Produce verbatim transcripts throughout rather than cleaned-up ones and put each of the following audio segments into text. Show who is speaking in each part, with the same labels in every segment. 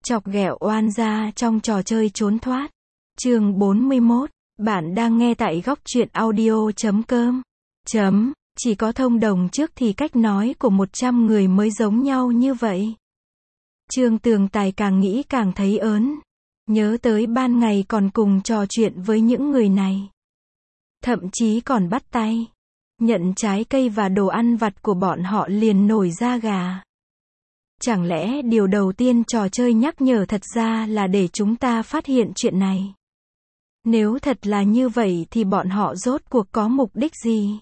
Speaker 1: Chọc ghẹo oan gia trong trò chơi trốn thoát. Chương bốn mươi mốt. Bạn đang nghe tại góc truyện audio chấm com. Chấm. Chỉ có thông đồng trước thì cách nói của một trăm người mới giống nhau như vậy. Trương Tường Tài càng nghĩ càng thấy ớn. Nhớ tới ban ngày còn cùng trò chuyện với những người này. Thậm chí còn bắt tay. Nhận trái cây và đồ ăn vặt của bọn họ liền nổi da gà. Chẳng lẽ điều đầu tiên trò chơi nhắc nhở thật ra là để chúng ta phát hiện chuyện này? Nếu thật là như vậy thì bọn họ rốt cuộc có mục đích gì?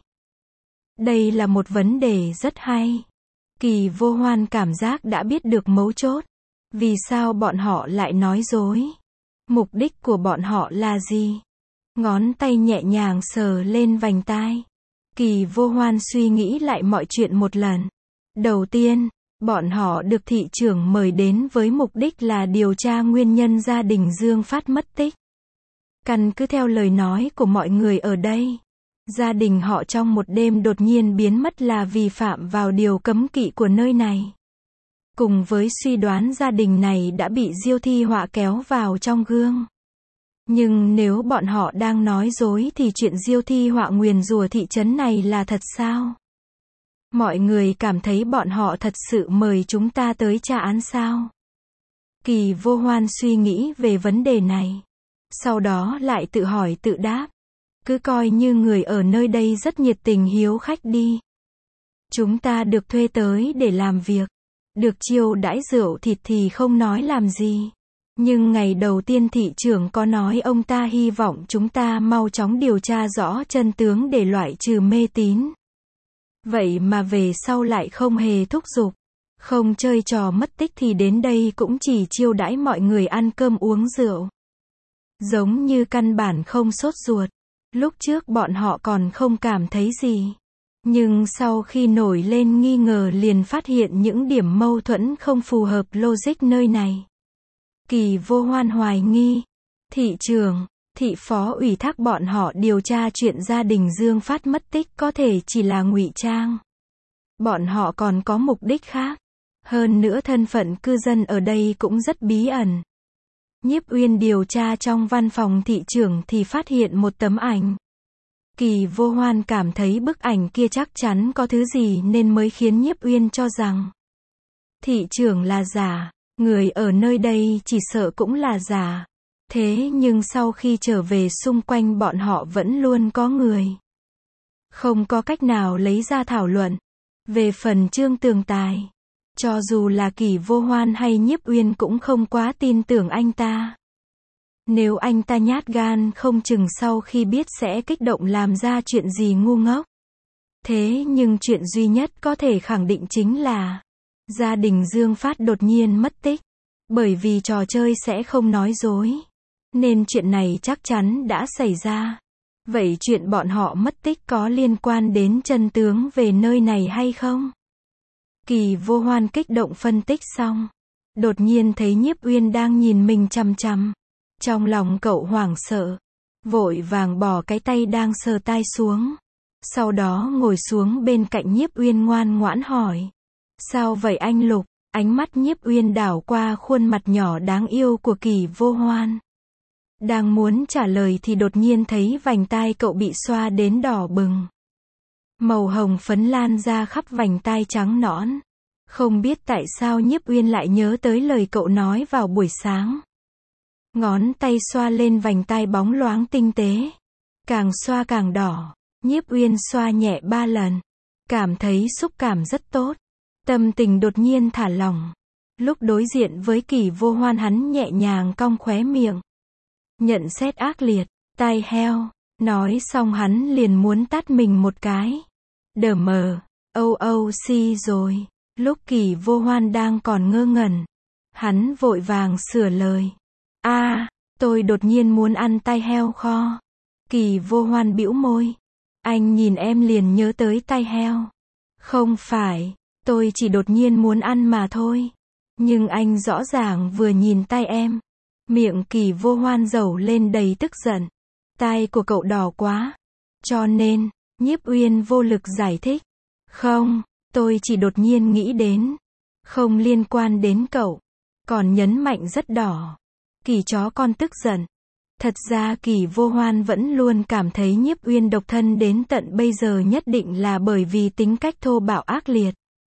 Speaker 1: Đây là một vấn đề rất hay. Kỳ Vô Hoan cảm giác đã biết được mấu chốt. Vì sao bọn họ lại nói dối? Mục đích của bọn họ là gì? Ngón tay nhẹ nhàng sờ lên vành tai. Kỳ Vô Hoan suy nghĩ lại mọi chuyện một lần. Đầu tiên, bọn họ được thị trưởng mời đến với mục đích là điều tra nguyên nhân gia đình Dương Phát mất tích. Căn cứ theo lời nói của mọi người ở đây, gia đình họ trong một đêm đột nhiên biến mất là vi phạm vào điều cấm kỵ của nơi này. Cùng với suy đoán gia đình này đã bị Diêu Thi Họa kéo vào trong gương. Nhưng nếu bọn họ đang nói dối thì chuyện Diêu Thi Họa nguyền rủa thị trấn này là thật sao? Mọi người cảm thấy bọn họ thật sự mời chúng ta tới tra án sao? Kỳ Vô Hoan suy nghĩ về vấn đề này. Sau đó lại tự hỏi tự đáp. Cứ coi như người ở nơi đây rất nhiệt tình hiếu khách đi. Chúng ta được thuê tới để làm việc. Được chiêu đãi rượu thịt thì không nói làm gì. Nhưng ngày đầu tiên thị trưởng có nói ông ta hy vọng chúng ta mau chóng điều tra rõ chân tướng để loại trừ mê tín. Vậy mà về sau lại không hề thúc giục. Không chơi trò mất tích thì đến đây cũng chỉ chiêu đãi mọi người ăn cơm uống rượu. Giống như căn bản không sốt ruột. Lúc trước bọn họ còn không cảm thấy gì. Nhưng sau khi nổi lên nghi ngờ liền phát hiện những điểm mâu thuẫn không phù hợp logic nơi này. Kỳ Vô Hoan hoài nghi. Thị trưởng, thị phó ủy thác bọn họ điều tra chuyện gia đình Dương Phát mất tích có thể chỉ là ngụy trang. Bọn họ còn có mục đích khác. Hơn nữa thân phận cư dân ở đây cũng rất bí ẩn. Nhiếp Uyên điều tra trong văn phòng thị trưởng thì phát hiện một tấm ảnh. Kỳ Vô Hoan cảm thấy bức ảnh kia chắc chắn có thứ gì nên mới khiến Nhiếp Uyên cho rằng thị trưởng là giả, người ở nơi đây chỉ sợ cũng là giả. Thế nhưng sau khi trở về xung quanh bọn họ vẫn luôn có người. Không có cách nào lấy ra thảo luận. Về phần Trương Tường Tài, cho dù là Kỳ Vô Hoan hay Nhiếp Uyên cũng không quá tin tưởng anh ta. Nếu anh ta nhát gan không chừng sau khi biết sẽ kích động làm ra chuyện gì ngu ngốc. Thế nhưng chuyện duy nhất có thể khẳng định chính là gia đình Dương Phát đột nhiên mất tích. Bởi vì trò chơi sẽ không nói dối. Nên chuyện này chắc chắn đã xảy ra. Vậy chuyện bọn họ mất tích có liên quan đến chân tướng về nơi này hay không? Kỳ Vô Hoan kích động phân tích xong. Đột nhiên thấy Nhiếp Uyên đang nhìn mình chằm chằm. Trong lòng cậu hoảng sợ. Vội vàng bỏ cái tay đang sờ tai xuống. Sau đó ngồi xuống bên cạnh Nhiếp Uyên ngoan ngoãn hỏi. Sao vậy anh Lục? Ánh mắt Nhiếp Uyên đảo qua khuôn mặt nhỏ đáng yêu của Kỳ Vô Hoan. Đang muốn trả lời thì đột nhiên thấy vành tai cậu bị xoa đến đỏ bừng. Màu hồng phấn lan ra khắp vành tai trắng nõn. Không biết tại sao Nhiếp Uyên lại nhớ tới lời cậu nói vào buổi sáng. Ngón tay xoa lên vành tai bóng loáng tinh tế. Càng xoa càng đỏ. Nhiếp Uyên xoa nhẹ ba lần. Cảm thấy xúc cảm rất tốt. Tâm tình đột nhiên thả lỏng. Lúc đối diện với Kỳ Vô Hoan hắn nhẹ nhàng cong khóe miệng. Nhận xét ác liệt. Tai heo. Nói xong hắn liền muốn tát mình một cái. Đờ mờ. Âu âu si rồi. Lúc Kỳ Vô Hoan đang còn ngơ ngẩn. Hắn vội vàng sửa lời. a à, tôi đột nhiên muốn ăn tai heo kho. Kỳ Vô Hoan bĩu môi. Anh nhìn em liền nhớ tới tai heo. Không phải, tôi chỉ đột nhiên muốn ăn mà thôi. Nhưng anh rõ ràng vừa nhìn tai em. Miệng Kỳ Vô Hoan dầu lên đầy tức giận. Tai của cậu đỏ quá. Cho nên, Nhiếp Uyên vô lực giải thích. Không, tôi chỉ đột nhiên nghĩ đến. Không liên quan đến cậu. còn nhấn mạnh rất đỏ. Kỳ chó con tức giận. Thật ra Kỳ Vô Hoan vẫn luôn cảm thấy Nhiếp Uyên độc thân đến tận bây giờ nhất định là bởi vì tính cách thô bạo ác liệt.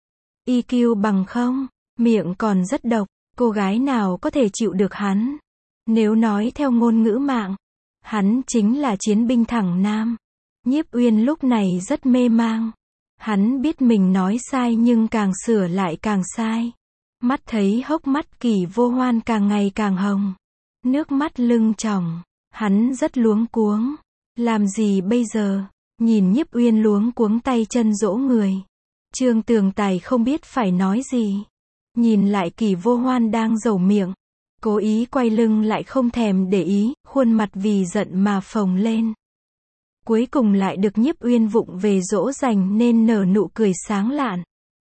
Speaker 1: i kiu bằng không, miệng còn rất độc, cô gái nào có thể chịu được hắn. Nếu nói theo ngôn ngữ mạng, hắn chính là chiến binh thẳng nam. Nhiếp Uyên lúc này rất mê mang. Hắn biết mình nói sai nhưng càng sửa lại càng sai. Mắt thấy hốc mắt Kỳ Vô Hoan càng ngày càng hồng. Nước mắt lưng tròng. Hắn rất luống cuống. Làm gì bây giờ? Nhìn Nhiếp Uyên luống cuống tay chân dỗ người. Trương Tường Tài không biết phải nói gì. Nhìn lại Kỳ Vô Hoan đang dầu miệng. Cố ý quay lưng lại không thèm để ý, khuôn mặt vì giận mà phồng lên. Cuối cùng lại được Nhiếp Uyên vụng về dỗ dành nên nở nụ cười sáng lạn.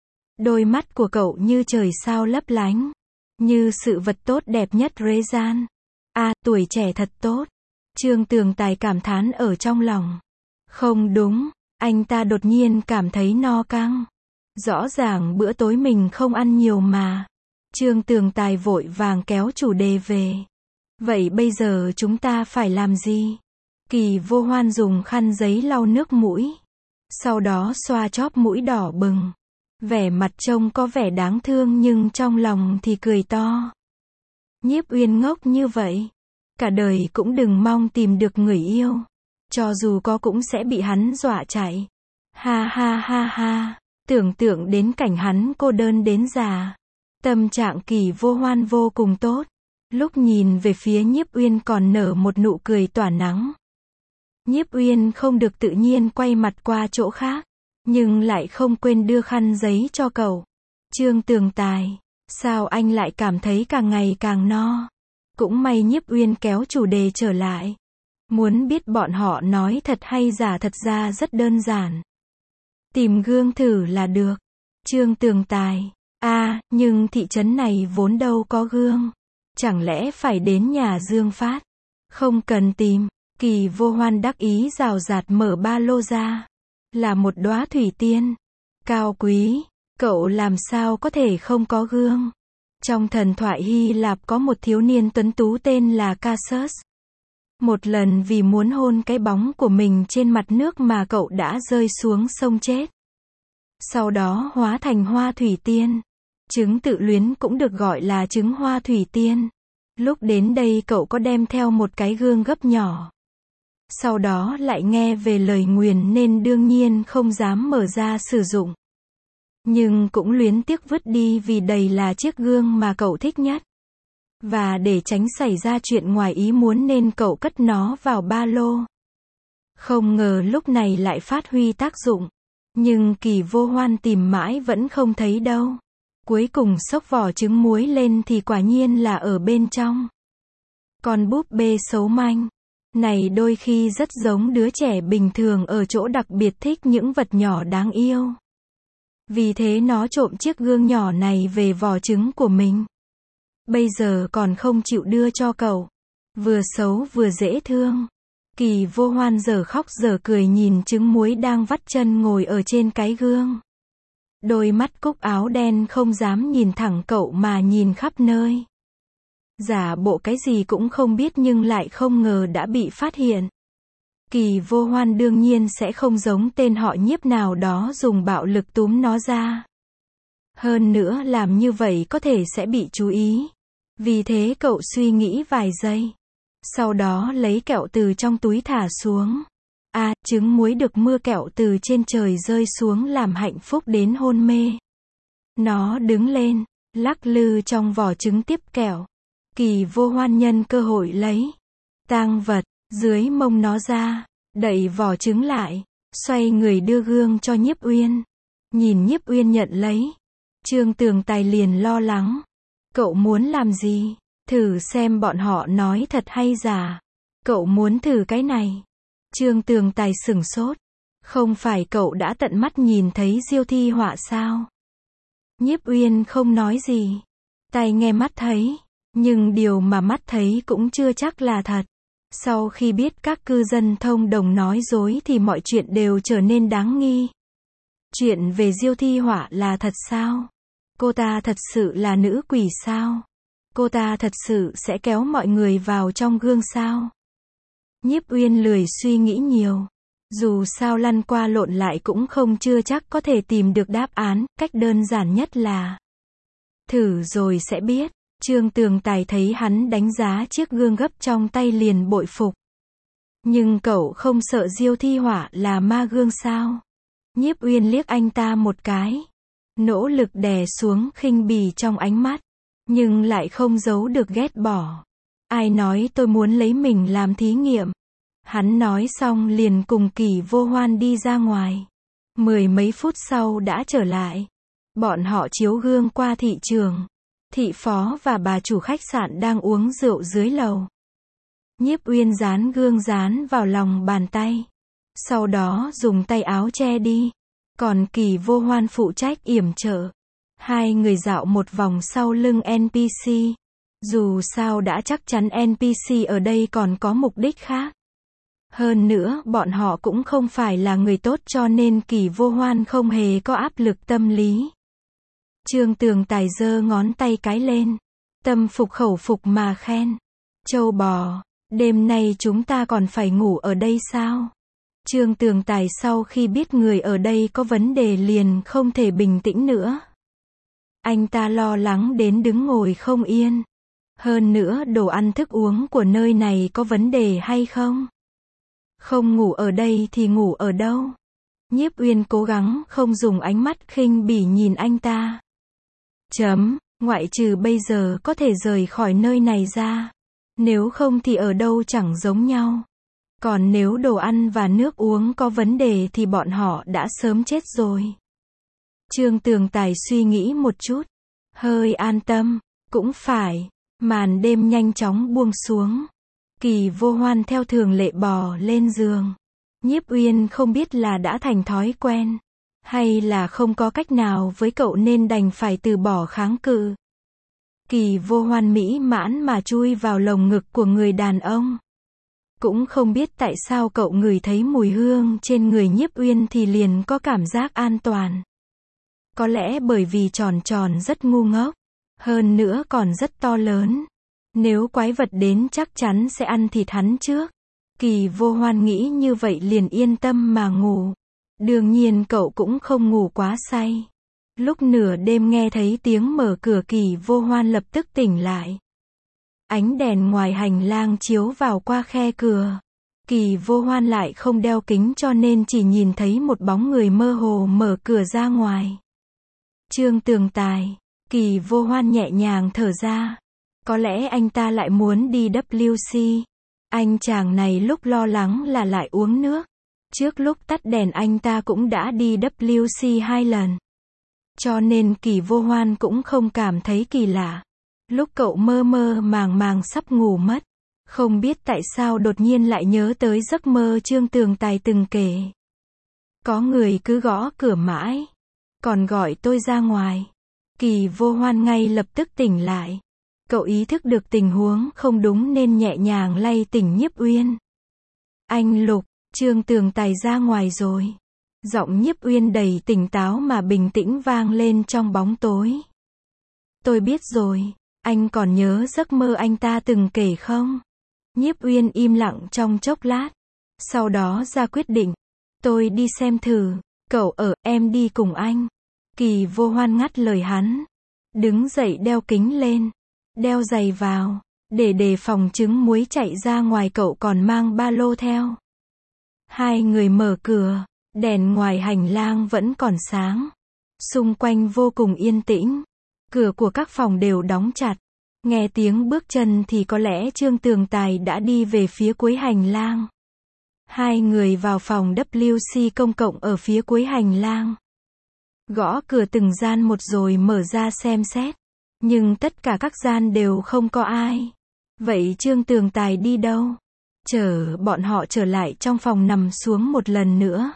Speaker 1: Đôi mắt của cậu như trời sao lấp lánh. Như sự vật tốt đẹp nhất rê gian. À, tuổi trẻ thật tốt. Trương Tường Tài cảm thán ở trong lòng. Không đúng, anh ta đột nhiên cảm thấy no căng. Rõ ràng bữa tối mình không ăn nhiều mà. Trương Tường Tài vội vàng kéo chủ đề về. Vậy bây giờ chúng ta phải làm gì? Kỳ Vô Hoan dùng khăn giấy lau nước mũi. Sau đó xoa chóp mũi đỏ bừng. Vẻ mặt trông có vẻ đáng thương nhưng trong lòng thì cười to. Nhiếp Uyên ngốc như vậy. Cả đời cũng đừng mong tìm được người yêu. Cho dù có cũng sẽ bị hắn dọa chạy. Ha ha ha ha. Tưởng tượng đến cảnh hắn cô đơn đến già. Tâm trạng Kỳ Vô Hoan vô cùng tốt. Lúc nhìn về phía Nhiếp Uyên còn nở một nụ cười tỏa nắng. Nhiếp Uyên không được tự nhiên quay mặt qua chỗ khác. Nhưng lại không quên đưa khăn giấy cho cậu. Trương Tường Tài, sao anh lại cảm thấy càng ngày càng no? Cũng may Nhiếp Uyên kéo chủ đề trở lại. Muốn biết bọn họ nói thật hay giả thật ra rất đơn giản. Tìm gương thử là được. Trương Tường Tài, à, nhưng thị trấn này vốn đâu có gương. Chẳng lẽ phải đến nhà Dương Phát? Không cần tìm. Kỳ Vô Hoan đắc ý rào rạt mở ba lô ra. Là một đóa thủy tiên. Cao quý. Cậu làm sao có thể không có gương? Trong thần thoại Hy Lạp có một thiếu niên tuấn tú tên là Casus. Một lần vì muốn hôn cái bóng của mình trên mặt nước mà cậu đã rơi xuống sông chết. Sau đó hóa thành hoa thủy tiên. Trứng tự luyến cũng được gọi là trứng hoa thủy tiên. Lúc đến đây cậu có đem theo một cái gương gấp nhỏ. Sau đó lại nghe về lời nguyền nên đương nhiên không dám mở ra sử dụng. Nhưng cũng luyến tiếc vứt đi vì đầy là chiếc gương mà cậu thích nhất. Và để tránh xảy ra chuyện ngoài ý muốn nên cậu cất nó vào ba lô. Không ngờ lúc này lại phát huy tác dụng. Nhưng Kỳ Vô Hoan tìm mãi vẫn không thấy đâu. Cuối cùng xốc vỏ trứng muối lên thì quả nhiên là ở bên trong. Con búp bê xấu manh này đôi khi rất giống đứa trẻ bình thường ở chỗ đặc biệt thích những vật nhỏ đáng yêu. Vì thế nó trộm chiếc gương nhỏ này về vỏ trứng của mình. Bây giờ còn không chịu đưa cho cậu. Vừa xấu vừa dễ thương. Kỳ Vô Hoan giờ khóc giờ cười nhìn trứng muối đang vắt chân ngồi ở trên cái gương. Đôi mắt cúc áo đen không dám nhìn thẳng cậu mà nhìn khắp nơi. Giả bộ cái gì cũng không biết nhưng lại không ngờ đã bị phát hiện. Kỳ Vô Hoan đương nhiên sẽ không giống tên họ Nhiếp nào đó dùng bạo lực túm nó ra. Hơn nữa làm như vậy có thể sẽ bị chú ý. Vì thế cậu suy nghĩ vài giây. Sau đó lấy kẹo từ trong túi thả xuống. À, trứng muối được mưa kẹo từ trên trời rơi xuống làm hạnh phúc đến hôn mê. Nó đứng lên, lắc lư trong vỏ trứng tiếp kẹo. Kỳ Vô Hoan nhân cơ hội lấy tang vật dưới mông nó ra, đậy vỏ trứng lại, xoay người đưa gương cho Nhiếp Uyên. Nhìn Nhiếp Uyên nhận lấy, Trương Tường Tài liền lo lắng. Cậu muốn làm gì? Thử xem bọn họ nói thật hay giả. Cậu muốn thử cái này. Trương Tường Tài sửng sốt. Không phải cậu đã tận mắt nhìn thấy diêu thi họa sao? Nhiếp Uyên không nói gì. Tai nghe mắt thấy. Nhưng điều mà mắt thấy cũng chưa chắc là thật. Sau khi biết các cư dân thông đồng nói dối thì mọi chuyện đều trở nên đáng nghi. Chuyện về diêu thi họa là thật sao? Cô ta thật sự là nữ quỷ sao? cô ta thật sự sẽ kéo mọi người vào trong gương sao? Nhiếp Uyên lười suy nghĩ nhiều. Dù sao lăn qua lộn lại cũng không chưa chắc có thể tìm được đáp án, cách đơn giản nhất là thử rồi sẽ biết. Trương Tường Tài thấy hắn đánh giá chiếc gương gấp trong tay liền bội phục. Nhưng cậu không sợ Diêu Thi Họa là ma gương sao? Nhiếp Uyên liếc anh ta một cái. Nỗ lực đè xuống khinh bỉ trong ánh mắt. Nhưng lại không giấu được ghét bỏ. Ai nói tôi muốn lấy mình làm thí nghiệm? Hắn nói xong liền cùng Kỳ Vô Hoan đi ra ngoài. Mười mấy phút sau đã trở lại. Bọn họ chiếu gương qua thị trường. Thị phó và bà chủ khách sạn đang uống rượu dưới lầu. Nhiếp Uyên dán gương dán vào lòng bàn tay. Sau đó dùng tay áo che đi. Còn Kỳ Vô Hoan phụ trách yểm trợ. Hai người dạo một vòng sau lưng en pê xê. Dù sao đã chắc chắn en pê xê ở đây còn có mục đích khác. Hơn nữa, bọn họ cũng không phải là người tốt cho nên Kỳ Vô Hoan không hề có áp lực tâm lý. Trương Tường Tài giơ ngón tay cái lên. Tâm phục khẩu phục mà khen. Châu bò, đêm nay chúng ta còn phải ngủ ở đây sao? Trương Tường Tài sau khi biết người ở đây có vấn đề liền không thể bình tĩnh nữa. Anh ta lo lắng đến đứng ngồi không yên. Hơn nữa đồ ăn thức uống của nơi này có vấn đề hay không? Không ngủ ở đây thì ngủ ở đâu? Nhiếp Uyên cố gắng không dùng ánh mắt khinh bỉ nhìn anh ta. Chấm, ngoại trừ bây giờ có thể rời khỏi nơi này ra. Nếu không thì ở đâu chẳng giống nhau. Còn nếu đồ ăn và nước uống có vấn đề thì bọn họ đã sớm chết rồi. Trương Tường Tài suy nghĩ một chút. Hơi an tâm. Cũng phải. Màn đêm nhanh chóng buông xuống. Kỳ Vô Hoan theo thường lệ bò lên giường. Nhiếp Uyên không biết là đã thành thói quen. Hay là không có cách nào với cậu nên đành phải từ bỏ kháng cự. Kỳ Vô Hoan mỹ mãn mà chui vào lồng ngực của người đàn ông. Cũng không biết tại sao cậu ngửi thấy mùi hương trên người Nhiếp Uyên thì liền có cảm giác an toàn. Có lẽ bởi vì tròn tròn rất ngu ngốc. Hơn nữa còn rất to lớn. Nếu quái vật đến chắc chắn sẽ ăn thịt hắn trước. Kỳ Vô Hoan nghĩ như vậy liền yên tâm mà ngủ. Đương nhiên cậu cũng không ngủ quá say. Lúc nửa đêm nghe thấy tiếng mở cửa Kỳ Vô Hoan lập tức tỉnh lại. Ánh đèn ngoài hành lang chiếu vào qua khe cửa. Kỳ Vô Hoan lại không đeo kính cho nên chỉ nhìn thấy một bóng người mơ hồ mở cửa ra ngoài. Trương Tường Tài. Kỳ Vô Hoan nhẹ nhàng thở ra. Có lẽ anh ta lại muốn đi vê kép xê. Anh chàng này lúc lo lắng là lại uống nước. Trước lúc tắt đèn anh ta cũng đã đi vê kép xê hai lần. Cho nên Kỳ Vô Hoan cũng không cảm thấy kỳ lạ. Lúc cậu mơ mơ màng màng sắp ngủ mất. Không biết tại sao đột nhiên lại nhớ tới giấc mơ Trương Tường Tài từng kể. Có người cứ gõ cửa mãi. Còn gọi tôi ra ngoài. Kỳ Vô Hoan ngay lập tức tỉnh lại. Cậu ý thức được tình huống không đúng nên nhẹ nhàng lay tỉnh Nhiếp Uyên. Anh Lục, Trương Tường Tài ra ngoài rồi. Giọng Nhiếp Uyên đầy tỉnh táo mà bình tĩnh vang lên trong bóng tối. Tôi biết rồi, anh còn nhớ giấc mơ anh ta từng kể không? Nhiếp Uyên im lặng trong chốc lát. Sau đó ra quyết định. Tôi đi xem thử. Cậu ở, em đi cùng anh. Kỳ Vô Hoan ngắt lời hắn. Đứng dậy đeo kính lên. Đeo giày vào. Để đề phòng trứng muối chạy ra ngoài cậu còn mang ba lô theo. Hai người mở cửa. Đèn ngoài hành lang vẫn còn sáng. Xung quanh vô cùng yên tĩnh. Cửa của các phòng đều đóng chặt. Nghe tiếng bước chân thì có lẽ Trương Tường Tài đã đi về phía cuối hành lang. Hai người vào phòng vê kép xê công cộng ở phía cuối hành lang. Gõ cửa từng gian một rồi mở ra xem xét. Nhưng tất cả các gian đều không có ai. Vậy Trương Tường Tài đi đâu? Chờ bọn họ trở lại trong phòng nằm xuống một lần nữa.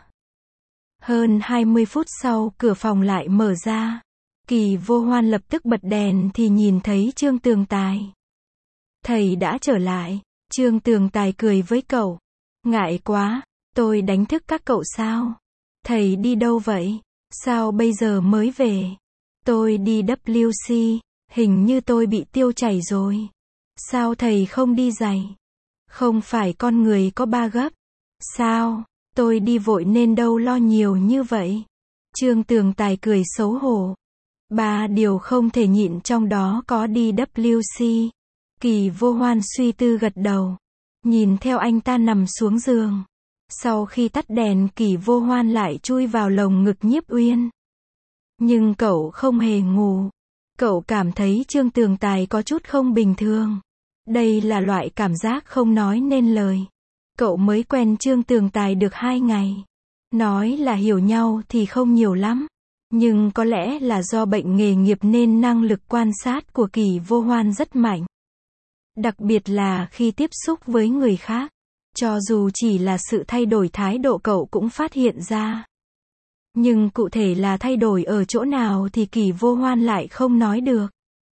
Speaker 1: Hơn hai mươi phút sau cửa phòng lại mở ra. Kỳ Vô Hoan lập tức bật đèn thì nhìn thấy Trương Tường Tài. Thầy đã trở lại. Trương Tường Tài cười với cậu. Ngại quá, tôi đánh thức các cậu sao? Thầy đi đâu vậy? Sao bây giờ mới về? Tôi đi vê kép xê. Hình như tôi bị tiêu chảy rồi. Sao thầy không đi giày? Không phải con người có ba gấp. Sao? Tôi đi vội nên đâu lo nhiều như vậy. Trương Tường Tài cười xấu hổ. Ba điều không thể nhịn trong đó có đê vê xê. Kỳ Vô Hoan suy tư gật đầu. Nhìn theo anh ta nằm xuống giường. Sau khi tắt đèn, Kỳ Vô Hoan lại chui vào lồng ngực Nhiếp Uyên. Nhưng cậu không hề ngủ. Cậu cảm thấy Trương Tường Tài có chút không bình thường. Đây là loại cảm giác không nói nên lời. Cậu mới quen Trương Tường Tài được hai ngày. Nói là hiểu nhau thì không nhiều lắm. Nhưng có lẽ là do bệnh nghề nghiệp nên năng lực quan sát của Kỳ Vô Hoan rất mạnh. Đặc biệt là khi tiếp xúc với người khác. Cho dù chỉ là sự thay đổi thái độ cậu cũng phát hiện ra. Nhưng cụ thể là thay đổi ở chỗ nào thì Kỳ Vô Hoan lại không nói được.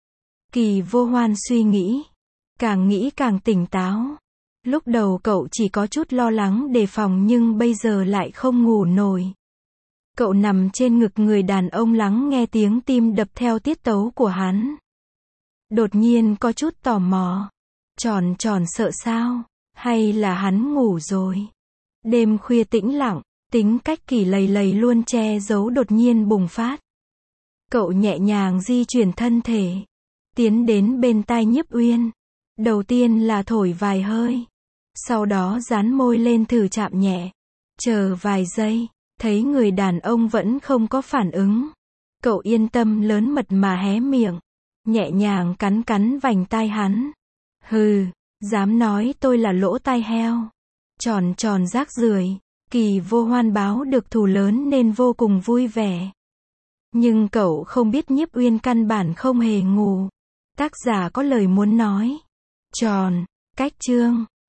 Speaker 1: Kỳ Vô Hoan suy nghĩ. Càng nghĩ càng tỉnh táo. Lúc đầu cậu chỉ có chút lo lắng đề phòng nhưng bây giờ lại không ngủ nổi. Cậu nằm trên ngực người đàn ông lắng nghe tiếng tim đập theo tiết tấu của hắn. Đột nhiên có chút tò mò. Tròn tròn sợ sao? Hay là hắn ngủ rồi? Đêm khuya tĩnh lặng, tính cách Kỳ lầy lầy luôn che giấu đột nhiên bùng phát. Cậu nhẹ nhàng di chuyển thân thể. Tiến đến bên tai Nhiếp Uyên. Đầu tiên là thổi vài hơi. Sau đó dán môi lên thử chạm nhẹ. Chờ vài giây, thấy người đàn ông vẫn không có phản ứng. Cậu yên tâm lớn mật mà hé miệng. Nhẹ nhàng cắn cắn vành tai hắn. Hừ, dám nói tôi là lỗ tai heo. Tròn tròn rác rưởi. Kỳ Vô Hoan báo được thù lớn nên vô cùng vui vẻ. Nhưng cậu không biết Nhiếp Uyên căn bản không hề ngủ. Tác giả có lời muốn nói. Tròn, cách chương.